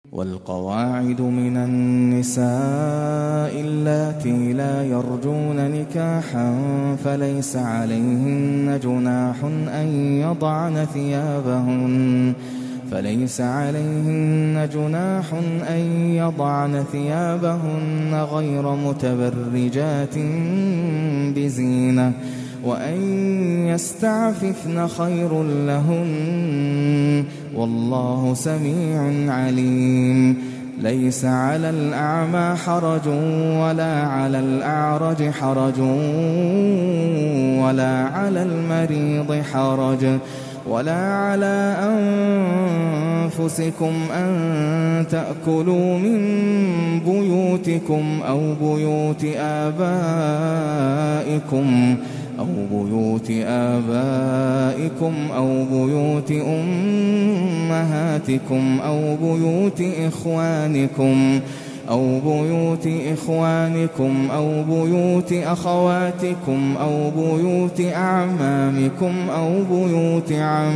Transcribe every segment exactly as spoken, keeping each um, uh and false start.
والقواعد من النساء اللاتي لا يرجون نكاحا فليس عليهن جناح أن يضعن ثيابهن فليس عليهن جناح أن يضعن ثيابهن غير متبرجات بزينة وأن يستعففن خير لهن والله سميع عليم. ليس على الأعمى حرج ولا على الأعرج حرج ولا على المريض حرج ولا على أنفسكم أن تأكلوا من بيوتكم أو بيوت آبائكم أو بيوت آبائكم أو بيوت أمهاتكم أو بيوت إخوانكم أو بيوت إخوانكم أو بيوت أخواتكم أو بيوت أعمامكم أو بيوت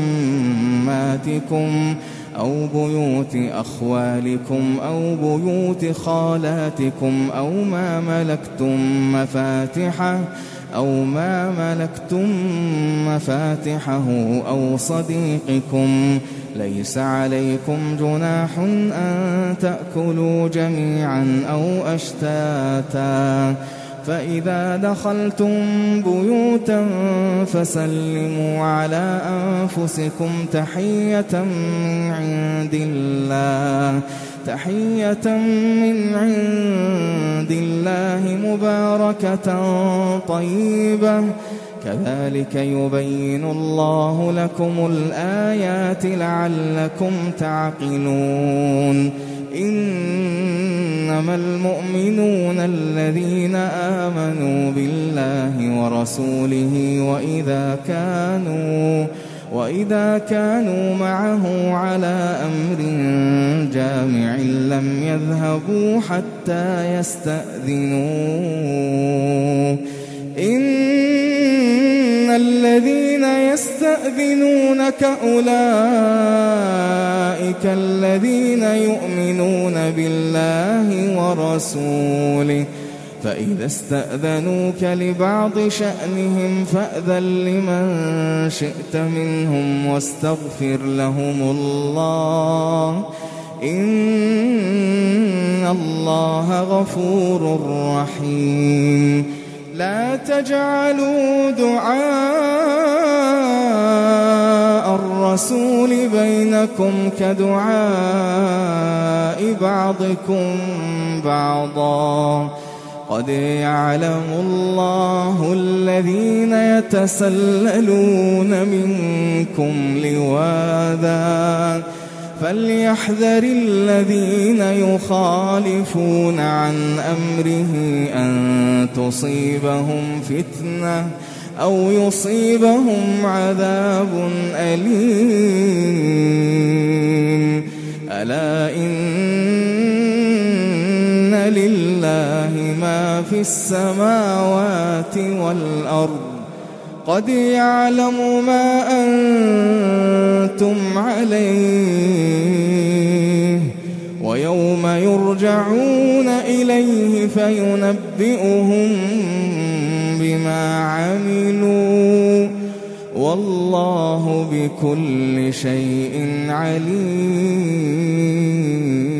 عماتكم أو بيوت أخوالكم أو بيوت خالاتكم أو ما ملكتم مفاتحه أو ما ملكتم مفاتحه أو صديقكم. ليس عليكم جناح أن تأكلوا جميعا أو أشتاتا فإذا دخلتم بيوتا فسلموا على أنفسكم تحية من عند الله تحية من عند الله مباركة طيبة كذلك يبين الله لكم الآيات لعلكم تعقلون. إنما المؤمنون الذين آمنوا بالله ورسوله وإذا كانوا وإذا كانوا معه على أمر جامع لم يذهبوا حتى يستأذنوه. إن الذين يستأذنونك أولئك الذين يؤمنون بالله ورسوله فإذا استأذنوك لبعض شأنهم فأذن لمن شئت منهم واستغفر لهم الله إن الله غفور رحيم. لا تجعلوا دعاء الرسول بينكم كدعاء بعضكم بعضا قد يعلم الله الذين يتسللون منكم لواذا فليحذر الذين يخالفون عن أمره أن تصيبهم فتنة أو يصيبهم عذاب أليم. ألا إن لله ما في السماوات والأرض قد يعلم ما أنتم عليه ويوم يرجعون إليه فينبئهم بما عملوا والله بكل شيء عليم.